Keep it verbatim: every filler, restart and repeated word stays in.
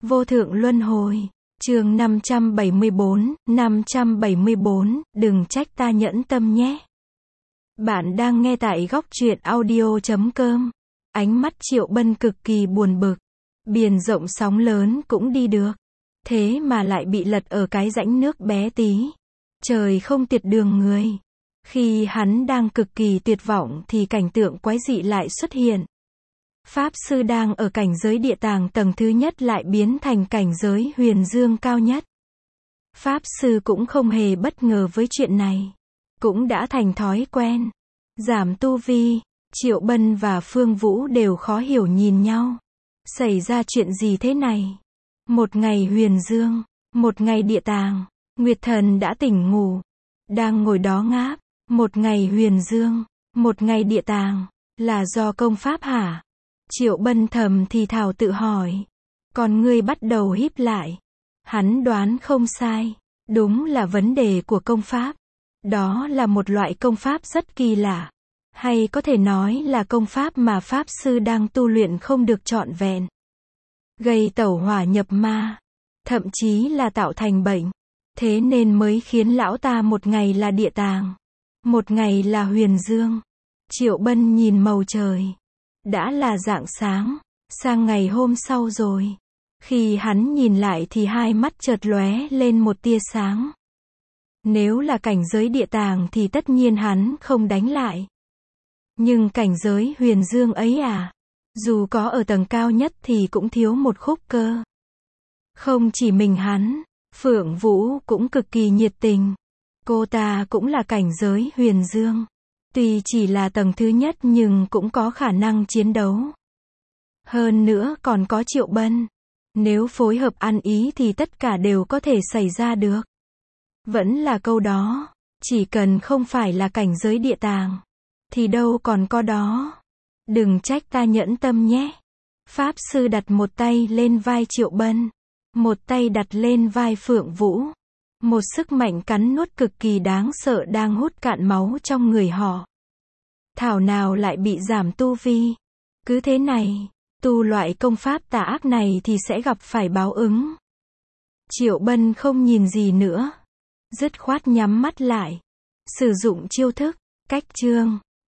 Vô thượng luân hồi. Chương năm trăm bảy mươi bốn, năm trăm bảy mươi bốn, đừng trách ta nhẫn tâm nhé. Bạn đang nghe tại góc truyện audio chấm com. Ánh mắt Triệu Bân cực kỳ buồn bực. Biển rộng sóng lớn cũng đi được. Thế mà lại bị lật ở cái rãnh nước bé tí. Trời không tiệt đường người. Khi hắn đang cực kỳ tuyệt vọng thì cảnh tượng quái dị lại xuất hiện. Pháp sư đang ở cảnh giới địa tàng tầng thứ nhất lại biến thành cảnh giới huyền dương cao nhất. Pháp sư cũng không hề bất ngờ với chuyện này. Cũng đã thành thói quen. Giảm tu vi, Triệu Bân và Phương Vũ đều khó hiểu nhìn nhau. Xảy ra chuyện gì thế này? Một ngày huyền dương, một ngày địa tàng, Nguyệt Thần đã tỉnh ngủ. Đang ngồi đó ngáp, một ngày huyền dương, một ngày địa tàng, là do công pháp hả? Triệu Bân thầm thì thào tự hỏi. Còn ngươi bắt đầu híp lại. Hắn đoán không sai. Đúng là vấn đề của công pháp. Đó là một loại công pháp rất kỳ lạ. Hay có thể nói là công pháp mà Pháp sư đang tu luyện không được trọn vẹn. Gây tẩu hỏa nhập ma. Thậm chí là tạo thành bệnh. Thế nên mới khiến lão ta một ngày là địa tàng. Một ngày là huyền dương. Triệu Bân nhìn màu trời. Đã là rạng sáng, sang ngày hôm sau rồi. Khi hắn nhìn lại thì hai mắt chợt lóe lên một tia sáng. Nếu là cảnh giới địa tàng thì tất nhiên hắn không đánh lại. Nhưng cảnh giới huyền dương ấy à? Dù có ở tầng cao nhất thì cũng thiếu một khúc cơ. Không chỉ mình hắn, Phượng Vũ cũng cực kỳ nhiệt tình. Cô ta cũng là cảnh giới huyền dương. Tuy chỉ là tầng thứ nhất nhưng cũng có khả năng chiến đấu. Hơn nữa còn có Triệu Bân. Nếu phối hợp ăn ý thì tất cả đều có thể xảy ra được. Vẫn là câu đó. Chỉ cần không phải là cảnh giới địa tàng. Thì đâu còn có đó. Đừng trách ta nhẫn tâm nhé. Pháp sư đặt một tay lên vai Triệu Bân. Một tay đặt lên vai Phượng Vũ. Một sức mạnh cắn nuốt cực kỳ đáng sợ đang hút cạn máu trong người họ. Thảo nào lại bị giảm tu vi. Cứ thế này, tu loại công pháp tà ác này thì sẽ gặp phải báo ứng. Triệu Bân không nhìn gì nữa. Dứt khoát nhắm mắt lại. Sử dụng chiêu thức, cách chương.